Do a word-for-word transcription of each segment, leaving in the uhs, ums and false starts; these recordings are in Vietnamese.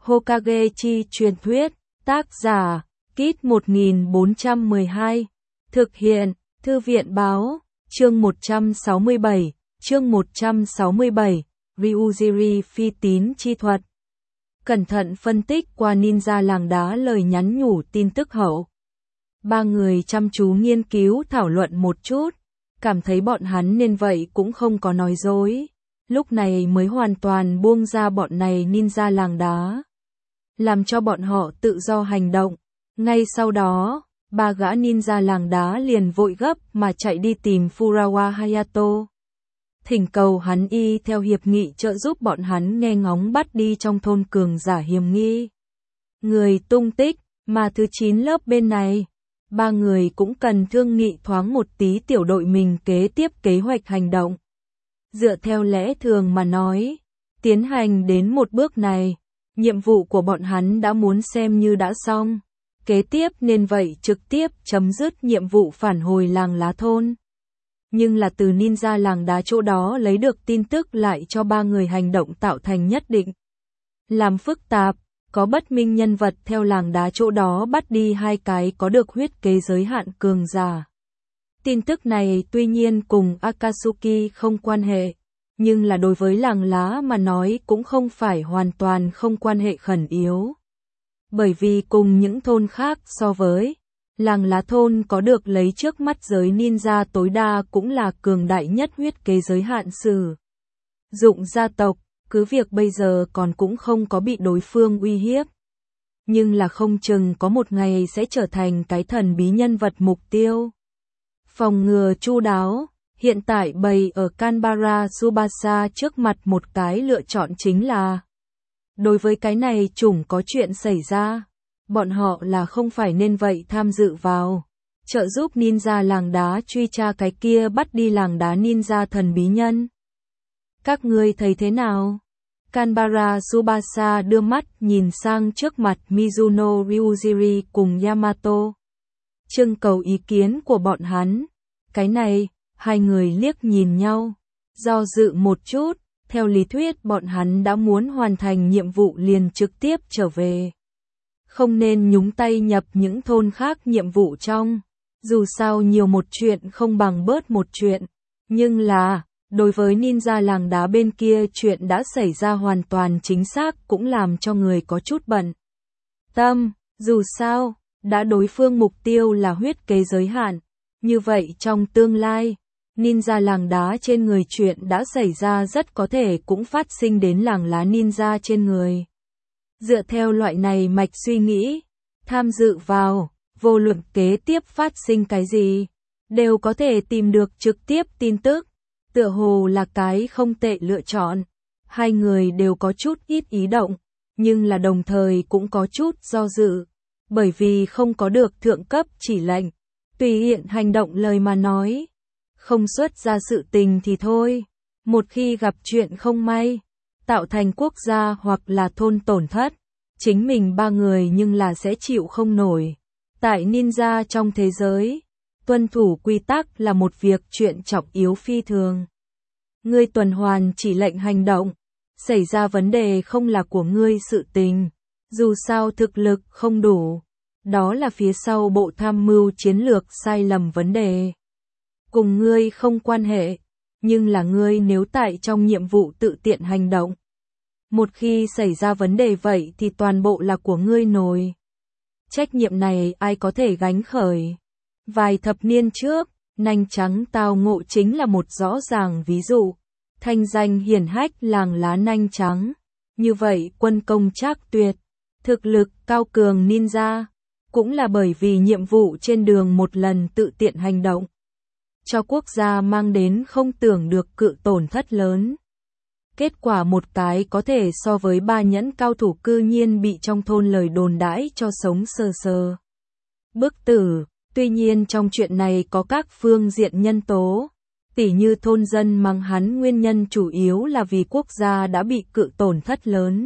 Hokage chi truyền thuyết, tác giả, Kit một nghìn bốn trăm mười hai, thực hiện, Thư viện báo, chương một trăm sáu mươi bảy, chương một trăm sáu mươi bảy, Ryujiri phi tín chi thuật. Cẩn thận phân tích qua ninja làng đá lời nhắn nhủ tin tức hậu. Ba người chăm chú nghiên cứu thảo luận một chút, cảm thấy bọn hắn nên vậy cũng không có nói dối. Lúc này mới hoàn toàn buông ra bọn này ninja làng đá, làm cho bọn họ tự do hành động. Ngay sau đó, ba gã ninja làng đá liền vội gấp mà chạy đi tìm Furawa Hayato, thỉnh cầu hắn y theo hiệp nghị trợ giúp bọn hắn nghe ngóng bắt đi trong thôn cường giả hiểm nghi người tung tích. Mà thứ chín lớp bên này, ba người cũng cần thương nghị thoáng một tí tiểu đội mình kế tiếp kế hoạch hành động. Dựa theo lẽ thường mà nói, tiến hành đến một bước này, nhiệm vụ của bọn hắn đã muốn xem như đã xong. Kế tiếp nên vậy trực tiếp chấm dứt nhiệm vụ phản hồi làng lá thôn. Nhưng là từ ninja làng đá chỗ đó lấy được tin tức lại cho ba người hành động tạo thành nhất định làm phức tạp. Có bất minh nhân vật theo làng đá chỗ đó bắt đi hai cái có được huyết kế giới hạn cường giả. Tin tức này tuy nhiên cùng Akatsuki không quan hệ, nhưng là đối với làng lá mà nói cũng không phải hoàn toàn không quan hệ khẩn yếu. Bởi vì cùng những thôn khác so với, làng lá thôn có được lấy trước mắt giới ninja tối đa cũng là cường đại nhất huyết kế giới hạn sử dụng gia tộc. Cứ việc bây giờ còn cũng không có bị đối phương uy hiếp, nhưng là không chừng có một ngày sẽ trở thành cái thần bí nhân vật mục tiêu. Phòng ngừa chu đáo, hiện tại bày ở Kanbara Tsubasa trước mặt một cái lựa chọn chính là, đối với cái này chủng có chuyện xảy ra, bọn họ là không phải nên vậy tham dự vào, trợ giúp ninja làng đá truy tra cái kia bắt đi làng đá ninja thần bí nhân. Các ngươi thấy thế nào? Kanbara Tsubasa đưa mắt nhìn sang trước mặt Mizuno Ryujiri cùng Yamato, trưng cầu ý kiến của bọn hắn. Cái này, hai người liếc nhìn nhau, do dự một chút, theo lý thuyết bọn hắn đã muốn hoàn thành nhiệm vụ liền trực tiếp trở về. Không nên nhúng tay nhập những thôn khác nhiệm vụ trong, dù sao nhiều một chuyện không bằng bớt một chuyện, nhưng là đối với ninja làng đá bên kia chuyện đã xảy ra hoàn toàn chính xác cũng làm cho người có chút bận tâm, dù sao, đã đối phương mục tiêu là huyết kế giới hạn, như vậy trong tương lai, ninja làng đá trên người chuyện đã xảy ra rất có thể cũng phát sinh đến làng lá ninja trên người. Dựa theo loại này mạch suy nghĩ, tham dự vào, vô luận kế tiếp phát sinh cái gì, đều có thể tìm được trực tiếp tin tức. Tựa hồ là cái không tệ lựa chọn. Hai người đều có chút ít ý động, nhưng là đồng thời cũng có chút do dự, bởi vì không có được thượng cấp chỉ lệnh, tùy hiện hành động lời mà nói, không xuất ra sự tình thì thôi. Một khi gặp chuyện không may, tạo thành quốc gia hoặc là thôn tổn thất, chính mình ba người nhưng là sẽ chịu không nổi. Tại ninja trong thế giới, tuân thủ quy tắc là một việc chuyện trọng yếu phi thường. Ngươi tuần hoàn chỉ lệnh hành động, xảy ra vấn đề không là của ngươi sự tình, dù sao thực lực không đủ, đó là phía sau bộ tham mưu chiến lược sai lầm vấn đề. Cùng ngươi không quan hệ, nhưng là ngươi nếu tại trong nhiệm vụ tự tiện hành động. Một khi xảy ra vấn đề vậy thì toàn bộ là của ngươi nồi. Trách nhiệm này ai có thể gánh khởi? Vài thập niên trước, nanh trắng tao ngộ chính là một rõ ràng ví dụ. Thanh danh hiển hách làng lá nanh trắng. Như vậy quân công trác tuyệt, thực lực cao cường ninja, cũng là bởi vì nhiệm vụ trên đường một lần tự tiện hành động, cho quốc gia mang đến không tưởng được cự tổn thất lớn. Kết quả một cái có thể so với ba nhẫn cao thủ cư nhiên bị trong thôn lời đồn đãi cho sống sờ sờ bức tử. Tuy nhiên trong chuyện này có các phương diện nhân tố, tỉ như thôn dân mắng hắn nguyên nhân chủ yếu là vì quốc gia đã bị cự tổn thất lớn,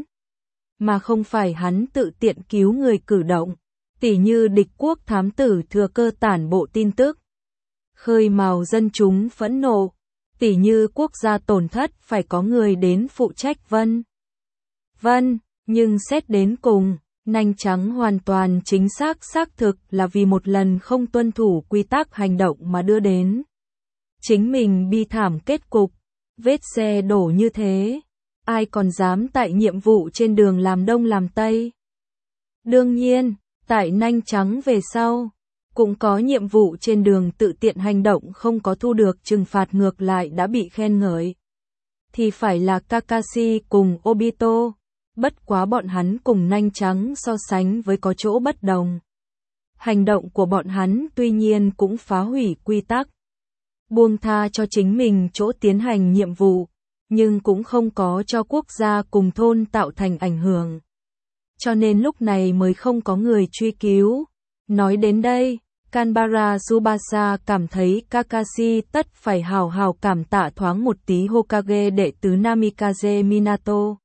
mà không phải hắn tự tiện cứu người cử động, tỉ như địch quốc thám tử thừa cơ tản bộ tin tức, khơi mào dân chúng phẫn nộ, tỉ như quốc gia tổn thất phải có người đến phụ trách vân vân. Nhưng xét đến cùng, nanh trắng hoàn toàn chính xác xác thực là vì một lần không tuân thủ quy tắc hành động mà đưa đến chính mình bi thảm kết cục, vết xe đổ như thế, ai còn dám tại nhiệm vụ trên đường làm đông làm tây. Đương nhiên, tại nanh trắng về sau, cũng có nhiệm vụ trên đường tự tiện hành động không có thu được trừng phạt ngược lại đã bị khen ngợi. Thì phải là Kakashi cùng Obito, bất quá bọn hắn cùng nanh trắng so sánh với có chỗ bất đồng. Hành động của bọn hắn tuy nhiên cũng phá hủy quy tắc, buông tha cho chính mình chỗ tiến hành nhiệm vụ, nhưng cũng không có cho quốc gia cùng thôn tạo thành ảnh hưởng. Cho nên lúc này mới không có người truy cứu. Nói đến đây, Kanbara Tsubasa cảm thấy Kakashi tất phải hào hào cảm tạ thoáng một tí Hokage đệ tứ Namikaze Minato.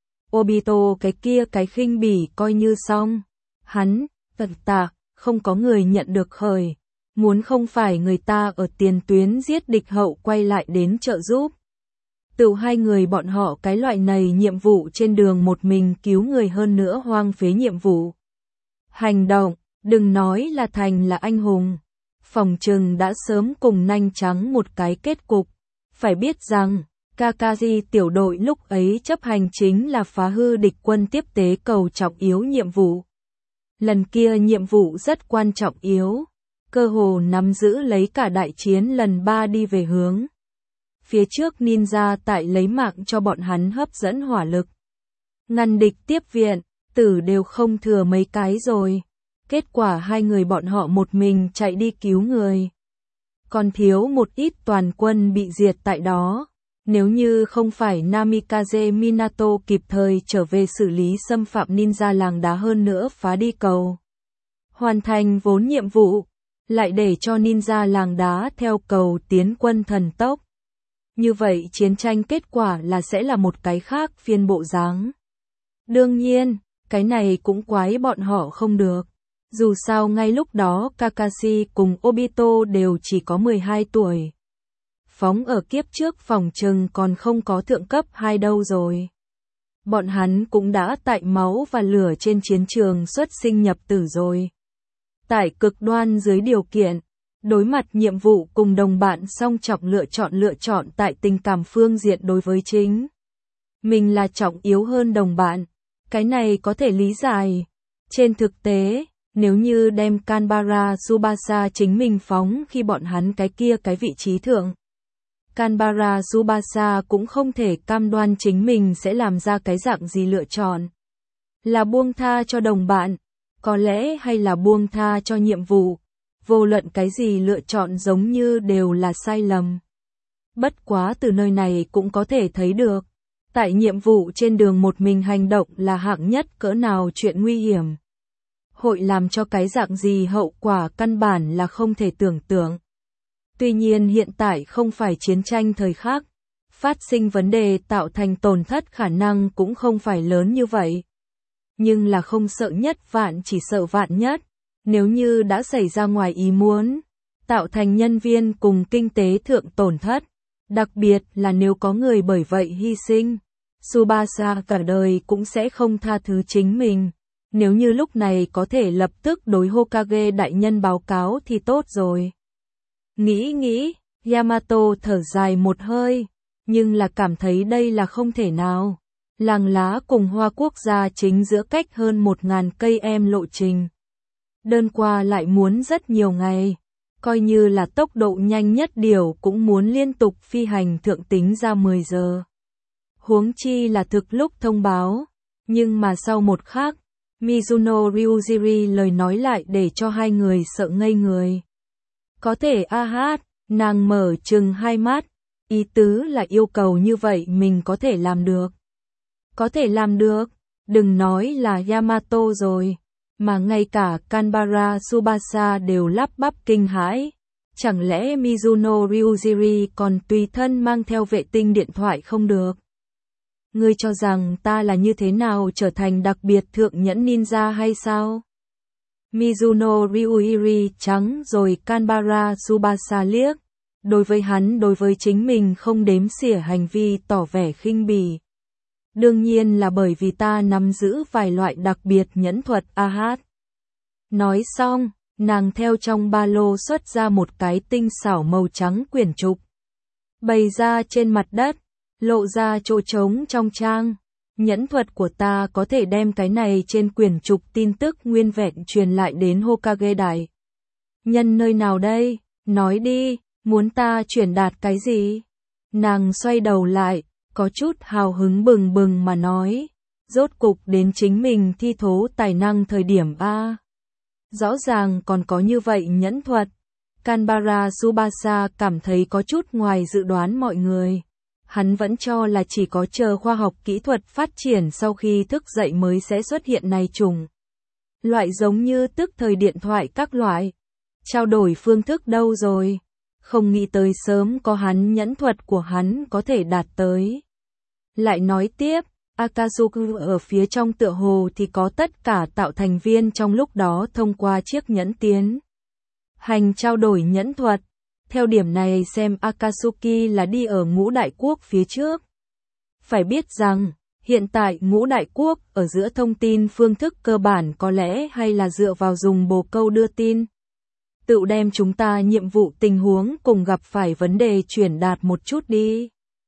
Obito cái kia cái khinh bỉ coi như xong. Hắn, tận tạ, không có người nhận được khởi. Muốn không phải người ta ở tiền tuyến giết địch hậu quay lại đến trợ giúp. Từ hai người bọn họ cái loại này nhiệm vụ trên đường một mình cứu người hơn nữa hoang phế nhiệm vụ. Hành động, đừng nói là thành là anh hùng. Phòng trừng đã sớm cùng nanh trắng một cái kết cục. Phải biết rằng, Kakashi tiểu đội lúc ấy chấp hành chính là phá hư địch quân tiếp tế cầu trọng yếu nhiệm vụ. Lần kia nhiệm vụ rất quan trọng yếu, cơ hồ nắm giữ lấy cả đại chiến lần ba đi về hướng. Phía trước ninja tại lấy mạng cho bọn hắn hấp dẫn hỏa lực. Ngăn địch tiếp viện, tử đều không thừa mấy cái rồi. Kết quả hai người bọn họ một mình chạy đi cứu người. Còn thiếu một ít toàn quân bị diệt tại đó. Nếu như không phải Namikaze Minato kịp thời trở về xử lý xâm phạm ninja làng đá hơn nữa phá đi cầu. Hoàn thành vốn nhiệm vụ, lại để cho ninja làng đá theo cầu tiến quân thần tốc. Như vậy chiến tranh kết quả là sẽ là một cái khác phiên bộ dáng. Đương nhiên, cái này cũng quái bọn họ không được. Dù sao ngay lúc đó Kakashi cùng Obito đều chỉ có mười hai tuổi. Phóng ở kiếp trước phòng trừng còn không có thượng cấp hai đâu rồi. Bọn hắn cũng đã tại máu và lửa trên chiến trường xuất sinh nhập tử rồi. Tại cực đoan dưới điều kiện, đối mặt nhiệm vụ cùng đồng bạn song trọng lựa chọn lựa chọn tại tình cảm phương diện đối với chính. Mình là trọng yếu hơn đồng bạn. Cái này có thể lý giải. Trên thực tế, nếu như đem Kanbara Tsubasa chính mình phóng khi bọn hắn cái kia cái vị trí thượng. Kanbara Tsubasa cũng không thể cam đoan chính mình sẽ làm ra cái dạng gì lựa chọn. Là buông tha cho đồng bạn, có lẽ hay là buông tha cho nhiệm vụ. Vô luận cái gì lựa chọn giống như đều là sai lầm. Bất quá từ nơi này cũng có thể thấy được. Tại nhiệm vụ trên đường một mình hành động là hạng nhất cỡ nào chuyện nguy hiểm. Hội làm cho cái dạng gì hậu quả căn bản là không thể tưởng tượng. Tuy nhiên hiện tại không phải chiến tranh thời khắc, phát sinh vấn đề tạo thành tổn thất khả năng cũng không phải lớn như vậy. Nhưng là không sợ nhất vạn chỉ sợ vạn nhất, nếu như đã xảy ra ngoài ý muốn, tạo thành nhân viên cùng kinh tế thượng tổn thất, đặc biệt là nếu có người bởi vậy hy sinh, Tsubasa cả đời cũng sẽ không tha thứ chính mình. Nếu như lúc này có thể lập tức đối Hokage đại nhân báo cáo thì tốt rồi. Nghĩ nghĩ, Yamato thở dài một hơi, nhưng là cảm thấy đây là không thể nào. Làng lá cùng Hoa Quốc gia chính giữa cách hơn một ngàn cây em lộ trình. Đơn qua lại muốn rất nhiều ngày, coi như là tốc độ nhanh nhất điều cũng muốn liên tục phi hành thượng tính ra mười giờ. Huống chi là thực lúc thông báo, nhưng mà sau một khắc, Mizuno Ryujiri lời nói lại để cho hai người sợ ngây người. Có thể a hát, nàng mở trừng hai mắt, ý tứ là yêu cầu như vậy mình có thể làm được. Có thể làm được, đừng nói là Yamato rồi, mà ngay cả Kanbara Tsubasa đều lắp bắp kinh hãi. Chẳng lẽ Mizuno Ryujiri còn tùy thân mang theo vệ tinh điện thoại không được? Ngươi cho rằng ta là như thế nào trở thành đặc biệt thượng nhẫn ninja hay sao? Mizuno Ryujiri trắng rồi Kanbara Tsubasa liếc. Đối với hắn đối với chính mình không đếm xỉa hành vi tỏ vẻ khinh bỉ. Đương nhiên là bởi vì ta nắm giữ vài loại đặc biệt nhẫn thuật a hát. Nói xong, nàng theo trong ba lô xuất ra một cái tinh xảo màu trắng quyển trục. Bày ra trên mặt đất, lộ ra chỗ trống trong trang. Nhẫn thuật của ta có thể đem cái này trên quyển trục tin tức nguyên vẹn truyền lại đến Hokage đại nhân nơi nào đây? Nói đi, muốn ta truyền đạt cái gì? Nàng xoay đầu lại, có chút hào hứng bừng bừng mà nói. Rốt cục đến chính mình thi thố tài năng thời điểm A. Rõ ràng còn có như vậy nhẫn thuật. Kanbara Tsubasa cảm thấy có chút ngoài dự đoán mọi người. Hắn vẫn cho là chỉ có chờ khoa học kỹ thuật phát triển sau khi thức dậy mới sẽ xuất hiện này trùng. Loại giống như tức thời điện thoại các loại. Trao đổi phương thức đâu rồi? Không nghĩ tới sớm có hắn nhẫn thuật của hắn có thể đạt tới. Lại nói tiếp, Akatsuki ở phía trong tựa hồ thì có tất cả tạo thành viên trong lúc đó thông qua chiếc nhẫn tiến hành trao đổi nhẫn thuật. Theo điểm này xem Akatsuki là đi ở ngũ đại quốc phía trước. Phải biết rằng, hiện tại ngũ đại quốc ở giữa thông tin phương thức cơ bản có lẽ hay là dựa vào dùng bồ câu đưa tin. Tự đem chúng ta nhiệm vụ tình huống cùng gặp phải vấn đề chuyển đạt một chút đi.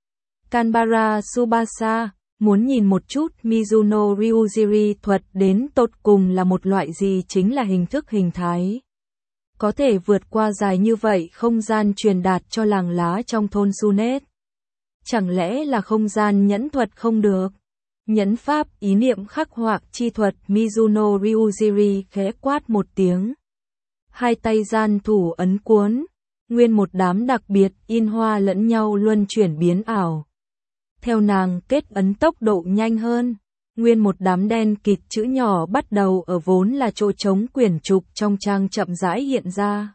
Kanbara Tsubasa muốn nhìn một chút Mizuno Ryujiri thuật đến tột cùng là một loại gì chính là hình thức hình thái. Có thể vượt qua dài như vậy không gian truyền đạt cho làng lá trong thôn Sunet. Chẳng lẽ là không gian nhẫn thuật không được? Nhẫn pháp ý niệm khắc họa chi thuật Mizuno Ryujiri khẽ quát một tiếng. Hai tay gian thủ ấn cuốn, nguyên một đám đặc biệt in hoa lẫn nhau luân chuyển biến ảo. Theo nàng kết ấn tốc độ nhanh hơn, nguyên một đám đen kịt chữ nhỏ bắt đầu ở vốn là chỗ trống quyển trục trong trang chậm rãi hiện ra.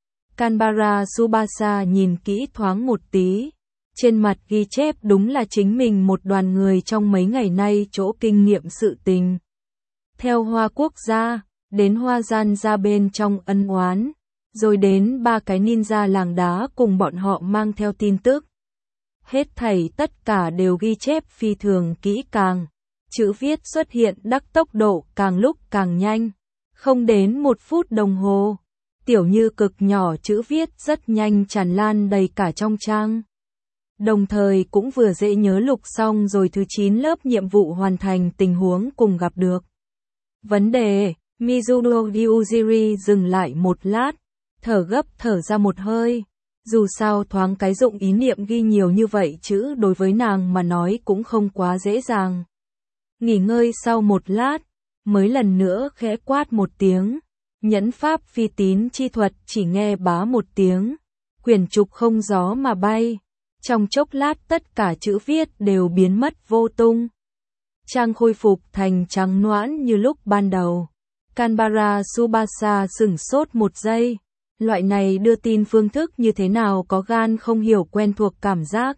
Kanbara Tsubasa nhìn kỹ thoáng một tí, trên mặt ghi chép đúng là chính mình một đoàn người trong mấy ngày nay chỗ kinh nghiệm sự tình. Theo Hoa Quốc gia, đến Hoa Gian gia bên trong ân oán, rồi đến ba cái ninja làng đá cùng bọn họ mang theo tin tức. Hết thảy tất cả đều ghi chép phi thường kỹ càng, chữ viết xuất hiện đắc tốc độ càng lúc càng nhanh, không đến một phút đồng hồ. Tiểu như cực nhỏ chữ viết rất nhanh tràn lan đầy cả trong trang. Đồng thời cũng vừa dễ nhớ lục xong rồi thứ chín lớp nhiệm vụ hoàn thành tình huống cùng gặp được. Vấn đề, Mizuno Ryujiri dừng lại một lát, thở gấp thở ra một hơi. Dù sao thoáng cái dụng ý niệm ghi nhiều như vậy chữ đối với nàng mà nói cũng không quá dễ dàng. Nghỉ ngơi sau một lát, mới lần nữa khẽ quát một tiếng. Nhẫn pháp phi tín chi thuật chỉ nghe bá một tiếng. Quyển trục không gió mà bay. Trong chốc lát tất cả chữ viết đều biến mất vô tung. Trang khôi phục thành trắng noãn như lúc ban đầu. Kanbara Tsubasa sửng sốt một giây. Loại này đưa tin phương thức như thế nào có gan không hiểu quen thuộc cảm giác.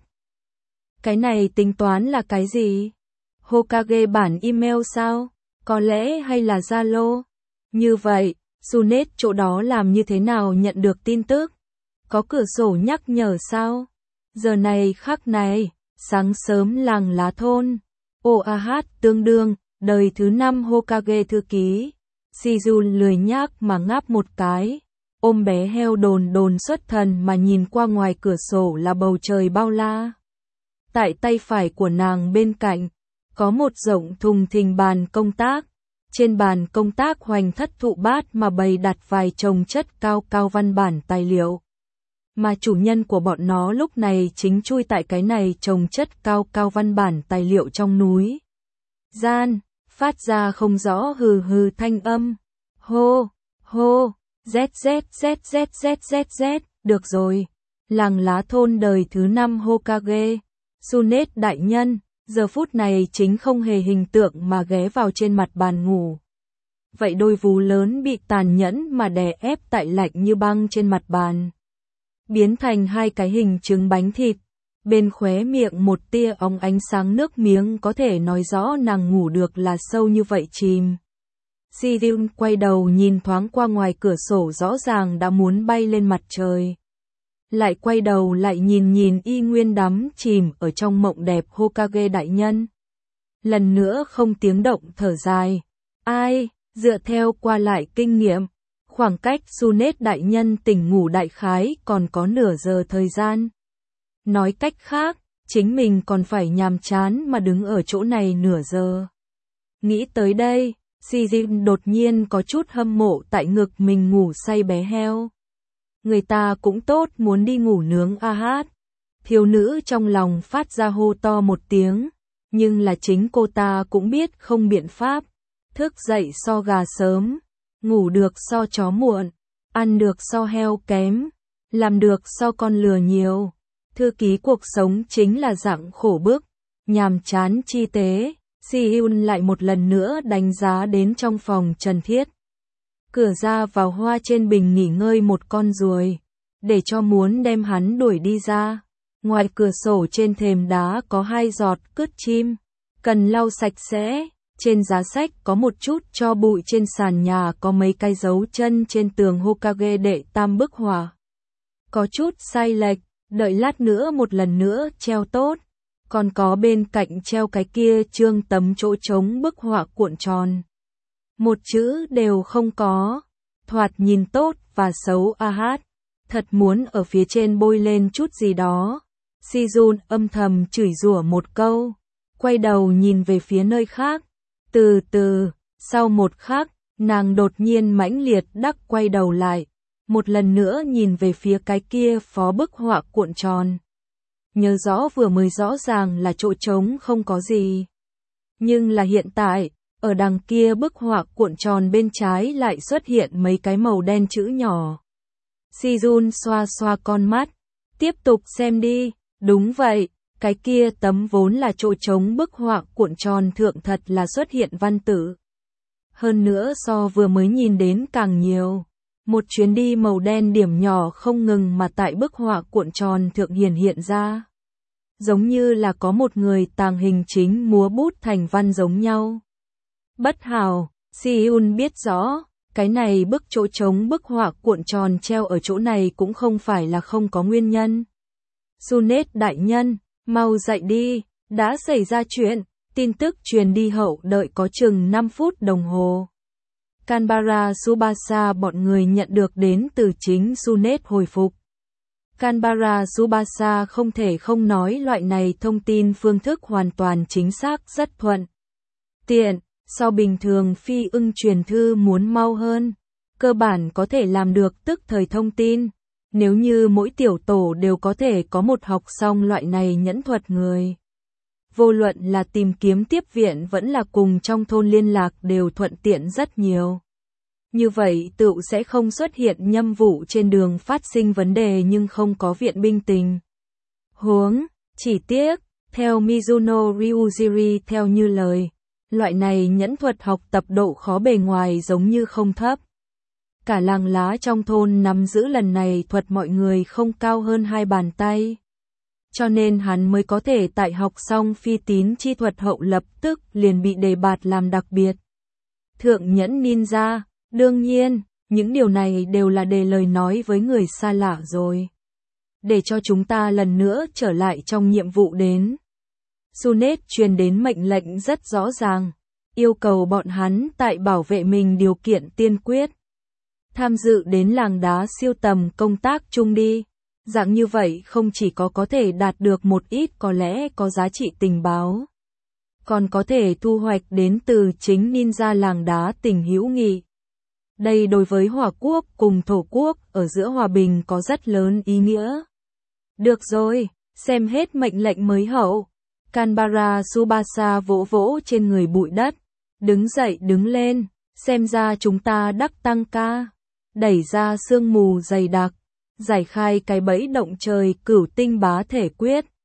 Cái này tính toán là cái gì? Hokage bản email sao? Có lẽ hay là Zalo? Như vậy, Sunet chỗ đó làm như thế nào nhận được tin tức? Có cửa sổ nhắc nhở sao? Giờ này khắc này, sáng sớm làng lá thôn. ô a hát tương đương, đời thứ năm Hokage thư ký. Shizun lười nhác mà ngáp một cái. Ôm bé heo đồn đồn xuất thần mà nhìn qua ngoài cửa sổ là bầu trời bao la. Tại tay phải của nàng bên cạnh, có một rộng thùng thình bàn công tác. Trên bàn công tác hoành thất thụ bát mà bày đặt vài chồng chất cao cao văn bản tài liệu. Mà chủ nhân của bọn nó lúc này chính chui tại cái này chồng chất cao cao văn bản tài liệu trong núi. Gian, phát ra không rõ hừ hừ thanh âm. Hô, hô. Z Z Z Z Z Z Z, được rồi. Làng lá thôn đời thứ năm Hokage, Sunet đại nhân, giờ phút này chính không hề hình tượng mà ghé vào trên mặt bàn ngủ. Vậy đôi vú lớn bị tàn nhẫn mà đè ép tại lạnh như băng trên mặt bàn. Biến thành hai cái hình trứng bánh thịt, bên khóe miệng một tia óng ánh sáng nước miếng có thể nói rõ nàng ngủ được là sâu như vậy chìm. Shizun quay đầu nhìn thoáng qua ngoài cửa sổ rõ ràng đã muốn bay lên mặt trời. Lại quay đầu lại nhìn nhìn y nguyên đắm chìm ở trong mộng đẹp Hokage đại nhân. lần nữa không tiếng động thở dài. Ai, dựa theo qua lại kinh nghiệm, khoảng cách Sunet đại nhân tỉnh ngủ đại khái còn có nửa giờ thời gian. Nói cách khác, chính mình còn phải nhàm chán mà đứng ở chỗ này nửa giờ. Nghĩ tới đây, Si-jin đột nhiên có chút hâm mộ tại ngực mình ngủ say bé heo. Người ta cũng tốt muốn đi ngủ nướng a hát. Thiếu nữ trong lòng phát ra hô to một tiếng, nhưng là chính cô ta cũng biết không biện pháp. Thức dậy so gà sớm, ngủ được so chó muộn, ăn được so heo kém, làm được so con lừa nhiều. Thư ký cuộc sống chính là dạng khổ bức, nhàm chán chi tế. Si-hyun lại một lần nữa đánh giá đến trong phòng Trần Thiết. Cửa ra vào hoa trên bình nghỉ ngơi một con ruồi, để cho muốn đem hắn đuổi đi ra. Ngoài cửa sổ trên thềm đá có hai giọt cứt chim, cần lau sạch sẽ. Trên giá sách có một chút tro bụi, trên sàn nhà có mấy cái dấu chân trên tường Hokage đệ tam bức họa. Có chút sai lệch, đợi lát nữa một lần nữa treo tốt. Còn có bên cạnh treo cái kia trương tấm chỗ trống bức họa cuộn tròn. Một chữ đều không có, thoạt nhìn tốt và xấu a hát. Thật muốn ở phía trên bôi lên chút gì đó. Si-jun âm thầm chửi rủa một câu, quay đầu nhìn về phía nơi khác. Từ từ, sau một khắc, nàng đột nhiên mãnh liệt đắc quay đầu lại, một lần nữa nhìn về phía cái kia phó bức họa cuộn tròn. Nhớ rõ vừa mới rõ ràng là chỗ trống không có gì. Nhưng là hiện tại, ở đằng kia bức họa cuộn tròn bên trái lại xuất hiện mấy cái màu đen chữ nhỏ. Si-jun xoa xoa con mắt, tiếp tục xem đi, đúng vậy. Cái kia tấm vốn là chỗ trống bức họa cuộn tròn thượng thật là xuất hiện văn tự. Hơn nữa so vừa mới nhìn đến càng nhiều. Một chuyến đi màu đen điểm nhỏ không ngừng mà tại bức họa cuộn tròn thượng hiển hiện ra. Giống như là có một người tàng hình chính múa bút thành văn giống nhau. Bất hảo, Si-hyun biết rõ, cái này bức chỗ trống bức họa cuộn tròn treo ở chỗ này cũng không phải là không có nguyên nhân. Sunet đại nhân, mau dậy đi, đã xảy ra chuyện, tin tức truyền đi hậu đợi có chừng năm phút đồng hồ. Canberra Tsubasa bọn người nhận được đến từ chính Sunet hồi phục. Canberra Tsubasa không thể không nói loại này thông tin phương thức hoàn toàn chính xác rất thuận tiện, so bình thường phi ưng truyền thư muốn mau hơn, cơ bản có thể làm được tức thời thông tin. Nếu như mỗi tiểu tổ đều có thể có một học xong loại này nhẫn thuật người. Vô luận là tìm kiếm tiếp viện vẫn là cùng trong thôn liên lạc đều thuận tiện rất nhiều. Như vậy tự sẽ không xuất hiện nhâm vụ trên đường phát sinh vấn đề nhưng không có viện binh tình. Huống, chỉ tiếc, theo Mizuno Ryujiri theo như lời, loại này nhẫn thuật học tập độ khó bề ngoài giống như không thấp. Cả làng lá trong thôn nắm giữ lần này thuật mọi người không cao hơn hai bàn tay. Cho nên hắn mới có thể tại học xong phi tín chi thuật hậu lập tức liền bị đề bạt làm đặc biệt. Thượng nhẫn ninja, đương nhiên, những điều này đều là đề lời nói với người xa lạ rồi. Để cho chúng ta lần nữa trở lại trong nhiệm vụ đến. Sunet truyền đến mệnh lệnh rất rõ ràng, yêu cầu bọn hắn tại bảo vệ mình điều kiện tiên quyết. Tham dự đến làng đá siêu tầm công tác chung đi. Dạng như vậy không chỉ có có thể đạt được một ít có lẽ có giá trị tình báo, còn có thể thu hoạch đến từ chính ninja làng đá tình hữu nghị. Đây đối với Hỏa Quốc cùng Thổ Quốc ở giữa hòa bình có rất lớn ý nghĩa. Được rồi, xem hết mệnh lệnh mới hậu. Canberra Tsubasa vỗ vỗ trên người bụi đất. Đứng dậy đứng lên, xem ra chúng ta đắc tăng ca. Đẩy ra sương mù dày đặc, giải khai cái bẫy động trời cửu tinh bá thể quyết.